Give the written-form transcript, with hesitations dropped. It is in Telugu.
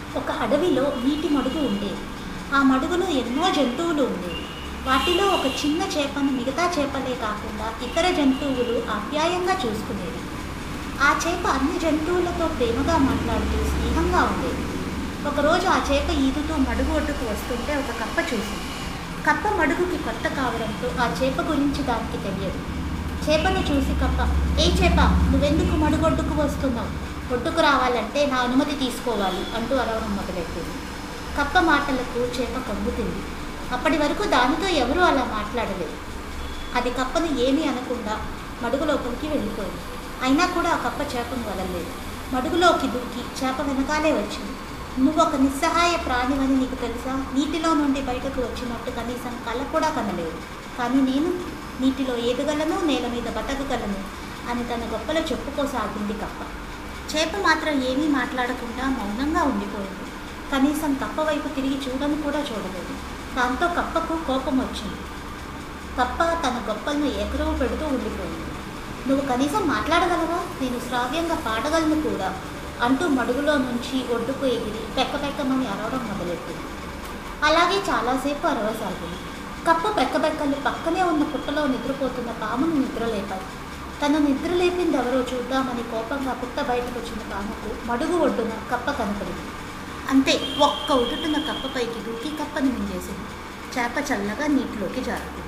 ఒక అడవిలో నీటి మడుగు ఉండేది. ఆ మడుగులో ఎన్నో జంతువులు ఉండేవి. వాటిలో ఒక చిన్న చేపను మిగతా చేపలే కాకుండా ఇతర జంతువులు ఆప్యాయంగా చూసుకునేవి. ఆ చేప అన్ని జంతువులతో ప్రేమగా మాట్లాడుతూ స్నేహంగా ఉండేది. ఒకరోజు ఆ చేప ఈదుతూ మడుగు ఒడ్డుకు వస్తుంటే ఒక కప్ప చూసింది. కప్ప మడుగుకి కొత్త కావడంతో ఆ చేప గురించి దానికి తెలియదు. చేపను చూసి కప్ప, ఏ చేప, నువ్వెందుకు మడుగొడ్డుకు వస్తున్నావు? ఒడ్డుకు రావాలంటే నా అనుమతి తీసుకోవాలి అంటూ అరవడం మొదలెట్టింది. కప్ప మాటలకు చేప కంగుతింది. అప్పటి వరకు దానితో ఎవరూ అలా మాట్లాడలేదు. అది కప్పను ఏమీ అనకుండా మడుగు లోపలికి వెళ్ళిపోయింది. అయినా కూడా ఆ కప్ప చేపను వదలలేదు. మడుగులోకి దూకి చేప వెనకాలే వచ్చింది. నువ్వు ఒక నిస్సహాయ ప్రాణివని నీకు తెలుసా? నీటిలో నుండి బయటకు వచ్చినట్టు కనీసం కళ్ళ కూడా కనలేదు. కానీ నేను నీటిలో ఏదగలను, నేల మీద బతకగలను అని తన గొప్పలు చెప్పుకోసాగింది కప్ప. చేప మాత్రం ఏమీ మాట్లాడకుండా మౌనంగా ఉండిపోయింది. కనీసం కప్ప వైపు తిరిగి చూడను కూడా చూడలేదు. దాంతో కప్పకు కోపం వచ్చింది. కప్ప తన గొప్పలను ఎకరవ పెడుతూ ఉండిపోయింది. నువ్వు కనీసం మాట్లాడగలవా? నేను శ్రావ్యంగా పాడగలను కూడా అంటూ మడుగులో నుంచి ఒడ్డుకు ఎగిరి పెక్కపెక్కమని అరవడం మొదలెట్టింది. అలాగే చాలాసేపు అరవసాగింది. కప్ప పెక్కబెక్కలు పక్కనే ఉన్న పుట్టలో నిద్రపోతున్న పామును నిద్రలేపాయి. తను నిద్రలేపింది ఎవరో చూద్దామని కోపంగా పుట్ట బయటకు వచ్చిన పాముకు మడుగు ఒడ్డున కప్ప కనపడింది. అంతే, ఒక్క ఉదుటున కప్ప పైకి దూకి కప్పని మింగేసింది. చేప చల్లగా నీటిలోకి జారుకుంది.